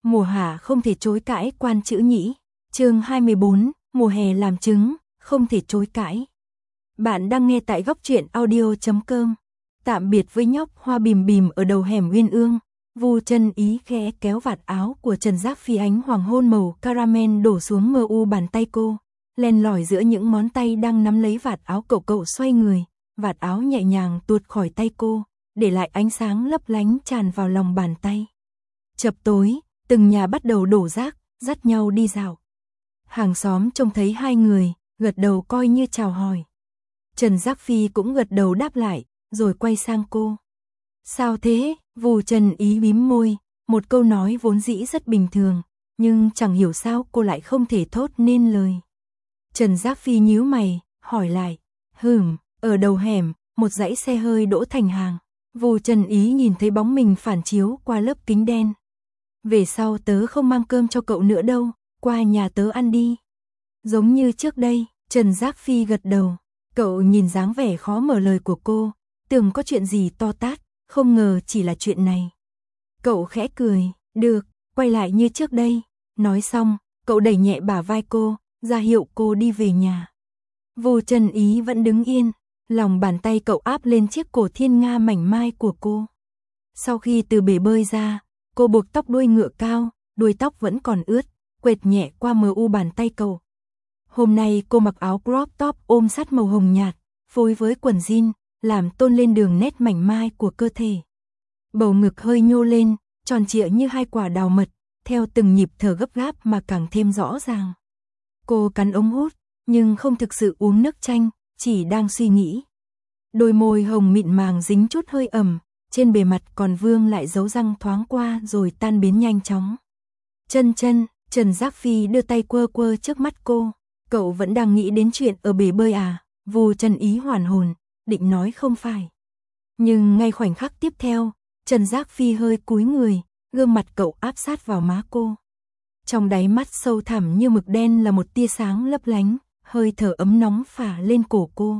Mùa hạ không thể chối cãi quan chữ nhĩ. Chương 24, mùa hè làm chứng, không thể chối cãi. Bạn đang nghe tại góc truyện audio.com. Tạm biệt với nhóc hoa bìm bìm ở đầu hẻm Uyên Ương. Vu Chân Ý khẽ kéo vạt áo của Trần Giác Phi, ánh hoàng hôn màu caramel đổ xuống mờ u bàn tay cô, len lỏi giữa những ngón tay đang nắm lấy vạt áo. Cậu xoay người, vạt áo nhẹ nhàng tuột khỏi tay cô, để lại ánh sáng lấp lánh tràn vào lòng bàn tay. Chập tối, từng nhà bắt đầu đổ rác, dắt nhau đi dạo. Hàng xóm trông thấy hai người, gật đầu coi như chào hỏi. Trần Giác Phi cũng gật đầu đáp lại, rồi quay sang cô. Sao thế? Vu Chân Ý mím môi, một câu nói vốn dĩ rất bình thường, nhưng chẳng hiểu sao cô lại không thể thốt nên lời. Trần Giác Phi nhíu mày, hỏi lại. Ở đầu hẻm, một dãy xe hơi đỗ thành hàng. Vu Chân Ý nhìn thấy bóng mình phản chiếu qua lớp kính đen. Về sau tớ không mang cơm cho cậu nữa đâu, qua nhà tớ ăn đi. Giống như trước đây, Trần Giác Phi gật đầu. Cậu nhìn dáng vẻ khó mở lời của cô, tưởng có chuyện gì to tát, không ngờ chỉ là chuyện này. Cậu khẽ cười, được, quay lại như trước đây. Nói xong, cậu đẩy nhẹ bả vai cô, ra hiệu cô đi về nhà. Vu Chân Ý vẫn đứng yên, lòng bàn tay cậu áp lên chiếc cổ thiên nga mảnh mai của cô. Sau khi từ bể bơi ra, cô buộc tóc đuôi ngựa cao, đuôi tóc vẫn còn ướt, quệt nhẹ qua mờ u bàn tay cậu. Hôm nay cô mặc áo crop top ôm sát màu hồng nhạt, phối với quần jean, làm tôn lên đường nét mảnh mai của cơ thể. Bầu ngực hơi nhô lên, tròn trịa như hai quả đào mật, theo từng nhịp thở gấp gáp mà càng thêm rõ ràng. Cô cắn ống hút, nhưng không thực sự uống nước chanh, chỉ đang suy nghĩ. Đôi môi hồng mịn màng dính chút hơi ẩm, trên bề mặt còn vương lại dấu răng thoáng qua rồi tan biến nhanh chóng. Chân, Trần Giác Phi đưa tay quơ trước mắt cô. Cậu vẫn đang nghĩ đến chuyện ở bể bơi à? Vu Chân Ý hoàn hồn, định nói không phải. Nhưng ngay khoảnh khắc tiếp theo, Trần Giác Phi hơi cúi người, gương mặt cậu áp sát vào má cô. Trong đáy mắt sâu thẳm như mực đen là một tia sáng lấp lánh, hơi thở ấm nóng phả lên cổ cô.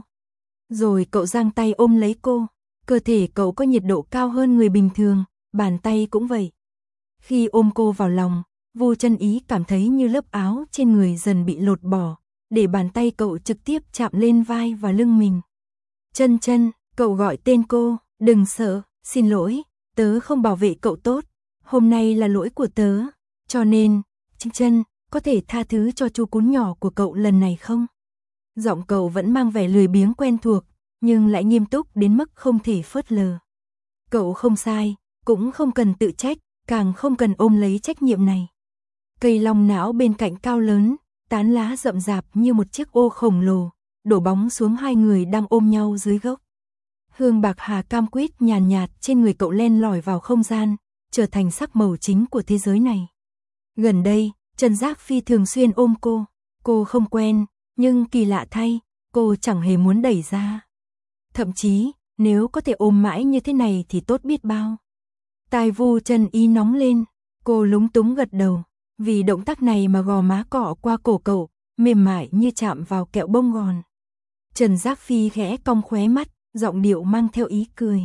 Rồi cậu giang tay ôm lấy cô, cơ thể cậu có nhiệt độ cao hơn người bình thường, bàn tay cũng vậy. Khi ôm cô vào lòng, Vu Chân Ý cảm thấy như lớp áo trên người dần bị lột bỏ, để bàn tay cậu trực tiếp chạm lên vai và lưng mình. Chân, cậu gọi tên cô, đừng sợ, xin lỗi, tớ không bảo vệ cậu tốt, hôm nay là lỗi của tớ, cho nên, Chân, có thể tha thứ cho chú cún nhỏ của cậu lần này không? Giọng cậu vẫn mang vẻ lười biếng quen thuộc, nhưng lại nghiêm túc đến mức không thể phớt lờ. Cậu không sai, cũng không cần tự trách, càng không cần ôm lấy trách nhiệm này. Cây long não bên cạnh cao lớn, tán lá rậm rạp như một chiếc ô khổng lồ, đổ bóng xuống hai người đang ôm nhau dưới gốc. Hương bạc hà cam quýt nhàn nhạt trên người cậu len lỏi vào không gian, trở thành sắc màu chính của thế giới này. Gần đây, Trần Giác Phi thường xuyên ôm cô không quen, nhưng kỳ lạ thay, cô chẳng hề muốn đẩy ra. Thậm chí, nếu có thể ôm mãi như thế này thì tốt biết bao. Tai Vu Chân Ý nóng lên, cô lúng túng gật đầu, vì động tác này mà gò má cọ qua cổ cậu, mềm mại như chạm vào kẹo bông gòn. Trần Giác Phi khẽ cong khóe mắt, giọng điệu mang theo ý cười.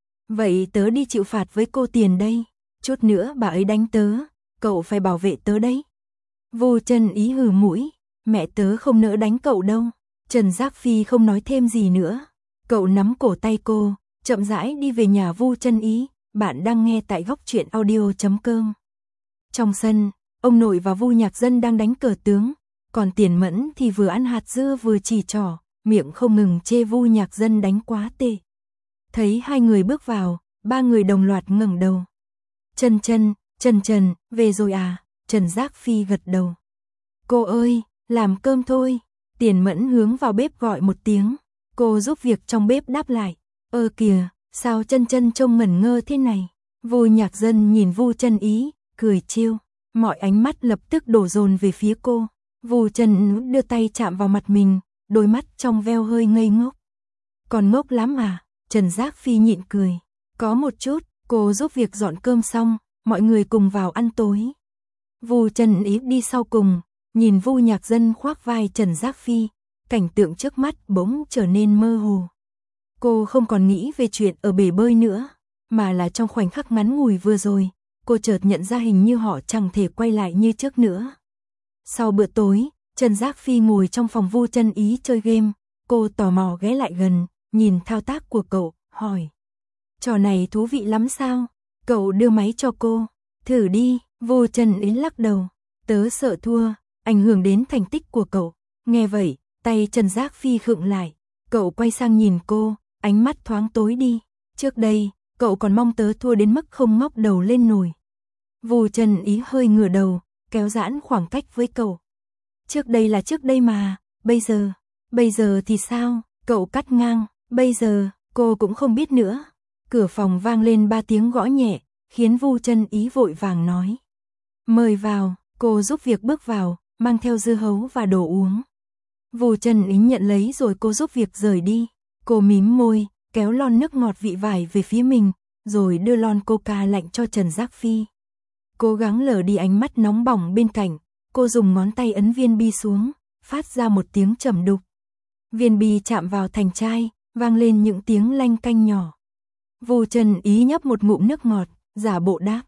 Vậy tớ đi chịu phạt với cô Tiền đây, chút nữa bà ấy đánh tớ, cậu phải bảo vệ tớ đấy. Vu Chân Ý hừ mũi, mẹ tớ không nỡ đánh cậu đâu. Trần Giác Phi không nói thêm gì nữa. Cậu nắm cổ tay cô, chậm rãi đi về nhà Vu Chân Ý. Bạn đang nghe tại góc truyện audio.com. Trong sân, ông nội và Vu Nhạc Dân đang đánh cờ tướng, còn Tiền Mẫn thì vừa ăn hạt dưa vừa chỉ trỏ, miệng không ngừng chê Vu Nhạc Dân đánh quá tệ. Thấy hai người bước vào, ba người đồng loạt ngẩng đầu. Trần, về rồi à? Trần Giác Phi gật đầu. Cô ơi, làm cơm thôi. Tiền Mẫn hướng vào bếp gọi một tiếng. Cô giúp việc trong bếp đáp lại. Kìa, sao Chân trông ngẩn ngơ thế này? Vu Nhạc Dân nhìn Vu Chân Ý, cười trêu. Mọi ánh mắt lập tức đổ dồn về phía cô. Vu Chân đưa tay chạm vào mặt mình, đôi mắt trong veo hơi ngây ngốc. Còn ngốc lắm à? Trần Giác Phi nhịn cười. Có một chút, cô giúp việc dọn cơm xong, mọi người cùng vào ăn tối. Vu Chân Ý đi sau cùng, nhìn Vu Nhạc Dân khoác vai Trần Giác Phi, cảnh tượng trước mắt bỗng trở nên mơ hồ. Cô không còn nghĩ về chuyện ở bể bơi nữa, mà là trong khoảnh khắc ngắn ngủi vừa rồi, cô chợt nhận ra hình như họ chẳng thể quay lại như trước nữa. Sau bữa tối, Trần Giác Phi ngồi trong phòng Vu Chân Ý chơi game, cô tò mò ghé lại gần, nhìn thao tác của cậu, hỏi. Trò này thú vị lắm sao? Cậu đưa máy cho cô, thử đi. Vu Chân Ý lắc đầu, tớ sợ thua, ảnh hưởng đến thành tích của cậu. Nghe vậy, tay Trần Giác Phi khựng lại, cậu quay sang nhìn cô, ánh mắt thoáng tối đi. Trước đây, cậu còn mong tớ thua đến mức không ngóc đầu lên nổi. Vu Chân Ý hơi ngửa đầu, kéo giãn khoảng cách với cậu. Trước đây là trước đây mà, bây giờ thì sao? Cậu cắt ngang, bây giờ, cô cũng không biết nữa. Cửa phòng vang lên 3 tiếng gõ nhẹ, khiến Vu Chân Ý vội vàng nói. Mời vào, cô giúp việc bước vào, mang theo dưa hấu và đồ uống. Vu Chân Ý nhận lấy rồi cô giúp việc rời đi. Cô mím môi, kéo lon nước ngọt vị vải về phía mình, rồi đưa lon coca lạnh cho Trần Giác Phi. Cố gắng lờ đi ánh mắt nóng bỏng bên cạnh, cô dùng ngón tay ấn viên bi xuống, phát ra một tiếng trầm đục. Viên bi chạm vào thành chai, vang lên những tiếng lanh canh nhỏ. Vu Chân Ý nhấp một ngụm nước ngọt, giả bộ đáp.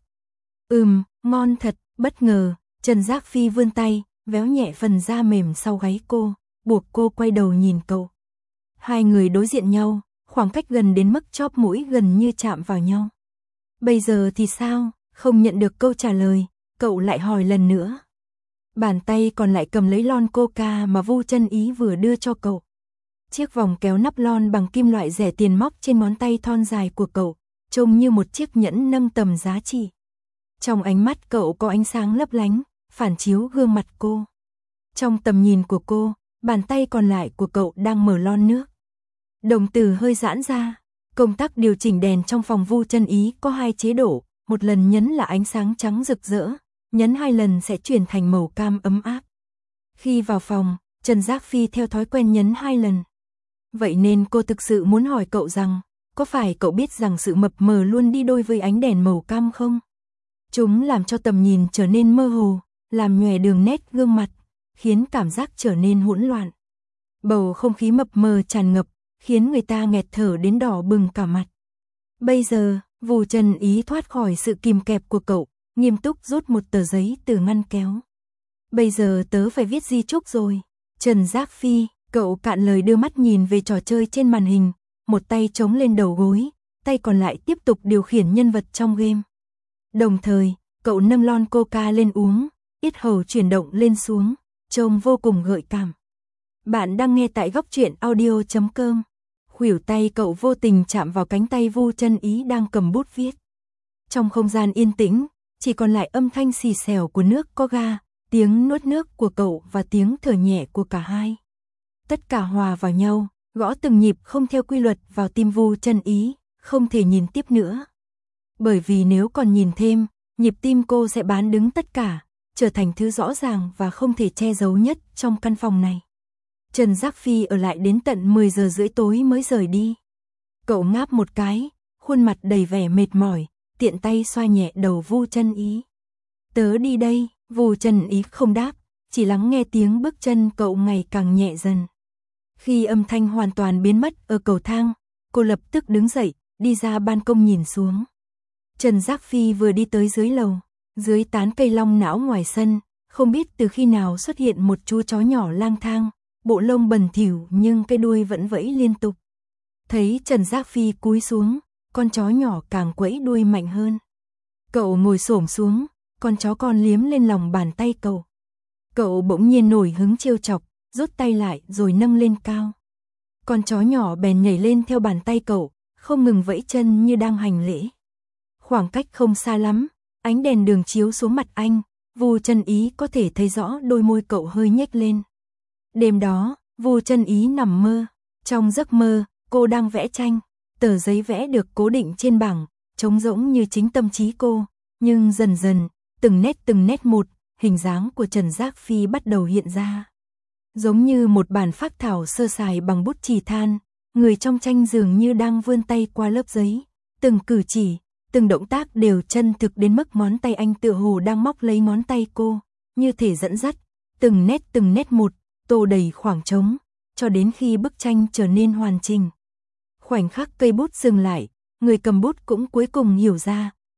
Ngon thật. Bất ngờ, Trần Giác Phi vươn tay, véo nhẹ phần da mềm sau gáy cô, buộc cô quay đầu nhìn cậu. Hai người đối diện nhau, khoảng cách gần đến mức chóp mũi gần như chạm vào nhau. Bây giờ thì sao? Không nhận được câu trả lời, cậu lại hỏi lần nữa. Bàn tay còn lại cầm lấy lon coca mà Vu Chân Ý vừa đưa cho cậu. Chiếc vòng kéo nắp lon bằng kim loại rẻ tiền móc trên ngón tay thon dài của cậu, trông như một chiếc nhẫn nâng tầm giá trị. Trong ánh mắt cậu có ánh sáng lấp lánh, phản chiếu gương mặt cô. Trong tầm nhìn của cô, bàn tay còn lại của cậu đang mở lon nước. Đồng tử hơi giãn ra, công tắc điều chỉnh đèn trong phòng Vu Chân Ý có 2 chế độ, một lần nhấn là ánh sáng trắng rực rỡ, nhấn 2 lần sẽ chuyển thành màu cam ấm áp. Khi vào phòng, Trần Giác Phi theo thói quen nhấn 2 lần. Vậy nên cô thực sự muốn hỏi cậu rằng, có phải cậu biết rằng sự mập mờ luôn đi đôi với ánh đèn màu cam không? Chúng làm cho tầm nhìn trở nên mơ hồ, làm nhòe đường nét gương mặt, khiến cảm giác trở nên hỗn loạn. Bầu không khí mập mờ tràn ngập, khiến người ta nghẹt thở đến đỏ bừng cả mặt. Bây giờ, Vu Chân Ý thoát khỏi sự kìm kẹp của cậu, nghiêm túc rút một tờ giấy từ ngăn kéo. Bây giờ tớ phải viết di chúc rồi. Trần Giác Phi, cậu cạn lời đưa mắt nhìn về trò chơi trên màn hình, một tay chống lên đầu gối, tay còn lại tiếp tục điều khiển nhân vật trong game. Đồng thời, cậu nâng lon coca lên uống, yết hầu chuyển động lên xuống, trông vô cùng gợi cảm. Bạn đang nghe tại góc truyện audio.com. Khuỷu tay cậu vô tình chạm vào cánh tay Vu Chân Ý đang cầm bút viết. Trong không gian yên tĩnh, chỉ còn lại âm thanh xì xèo của nước có ga, tiếng nuốt nước của cậu và tiếng thở nhẹ của cả hai. Tất cả hòa vào nhau, gõ từng nhịp không theo quy luật vào tim Vu Chân Ý, không thể nhìn tiếp nữa. Bởi vì nếu còn nhìn thêm, nhịp tim cô sẽ bán đứng tất cả, trở thành thứ rõ ràng và không thể che giấu nhất trong căn phòng này. Trần Giác Phi ở lại đến tận 10 giờ rưỡi tối mới rời đi. Cậu ngáp một cái, khuôn mặt đầy vẻ mệt mỏi, tiện tay xoa nhẹ đầu Vu Chân Ý. Tớ đi đây. Vu Chân Ý không đáp, chỉ lắng nghe tiếng bước chân cậu ngày càng nhẹ dần. Khi âm thanh hoàn toàn biến mất ở cầu thang, cô lập tức đứng dậy, đi ra ban công nhìn xuống. Trần Giác Phi vừa đi tới dưới lầu, dưới tán cây long não ngoài sân, không biết từ khi nào xuất hiện một chú chó nhỏ lang thang, bộ lông bẩn thỉu nhưng cái đuôi vẫn vẫy liên tục. Thấy Trần Giác Phi cúi xuống, con chó nhỏ càng quẫy đuôi mạnh hơn. Cậu ngồi xổm xuống, con chó con liếm lên lòng bàn tay cậu. Cậu bỗng nhiên nổi hứng trêu chọc, rút tay lại rồi nâng lên cao. Con chó nhỏ bèn nhảy lên theo bàn tay cậu, không ngừng vẫy chân như đang hành lễ. Khoảng cách không xa lắm, ánh đèn đường chiếu xuống mặt anh, Vu Chân Ý có thể thấy rõ đôi môi cậu hơi nhếch lên. Đêm đó, Vu Chân Ý nằm mơ, trong giấc mơ, cô đang vẽ tranh, tờ giấy vẽ được cố định trên bảng, trống rỗng như chính tâm trí cô, nhưng dần dần, từng nét một, hình dáng của Trần Giác Phi bắt đầu hiện ra. Giống như một bản phác thảo sơ sài bằng bút chì than, người trong tranh dường như đang vươn tay qua lớp giấy, từng cử chỉ, từng động tác đều chân thực đến mức ngón tay anh tựa hồ đang móc lấy ngón tay cô, như thể dẫn dắt, từng nét một, tô đầy khoảng trống, cho đến khi bức tranh trở nên hoàn chỉnh. Khoảnh khắc cây bút dừng lại, người cầm bút cũng cuối cùng hiểu ra,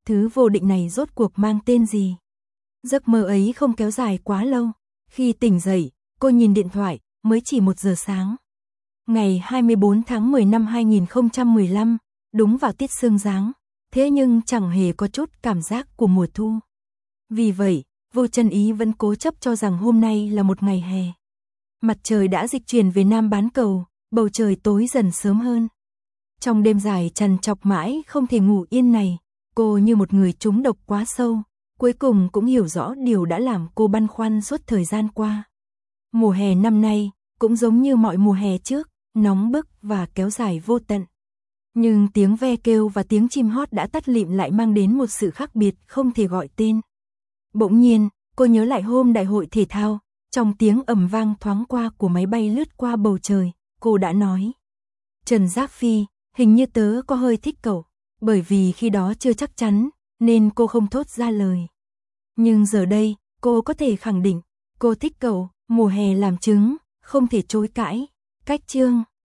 thứ vô định này rốt cuộc mang tên gì? Giấc mơ ấy không kéo dài quá lâu. Khi tỉnh dậy, cô nhìn điện thoại, mới chỉ 1 giờ sáng. Ngày 24 tháng 10 năm 2015, đúng vào tiết sương giáng, thế nhưng chẳng hề có chút cảm giác của mùa thu. Vì vậy, Vô Chân Ý vẫn cố chấp cho rằng hôm nay là một ngày hè. Mặt trời đã dịch chuyển về Nam bán cầu, bầu trời tối dần sớm hơn. Trong đêm dài trằn trọc mãi không thể ngủ yên này, cô như một người trúng độc quá sâu, cuối cùng cũng hiểu rõ điều đã làm cô băn khoăn suốt thời gian qua. Mùa hè năm nay, cũng giống như mọi mùa hè trước, nóng bức và kéo dài vô tận. Nhưng tiếng ve kêu và tiếng chim hót đã tắt lịm lại mang đến một sự khác biệt không thể gọi tên. Bỗng nhiên, cô nhớ lại hôm đại hội thể thao, trong tiếng ầm vang thoáng qua của máy bay lướt qua bầu trời, cô đã nói: Trần Giác Phi, hình như tớ có hơi thích cậu, bởi vì khi đó chưa chắc chắn, nên cô không thốt ra lời. Nhưng giờ đây, cô có thể khẳng định, cô thích cậu, mùa hè làm chứng, không thể chối cãi. Cách chương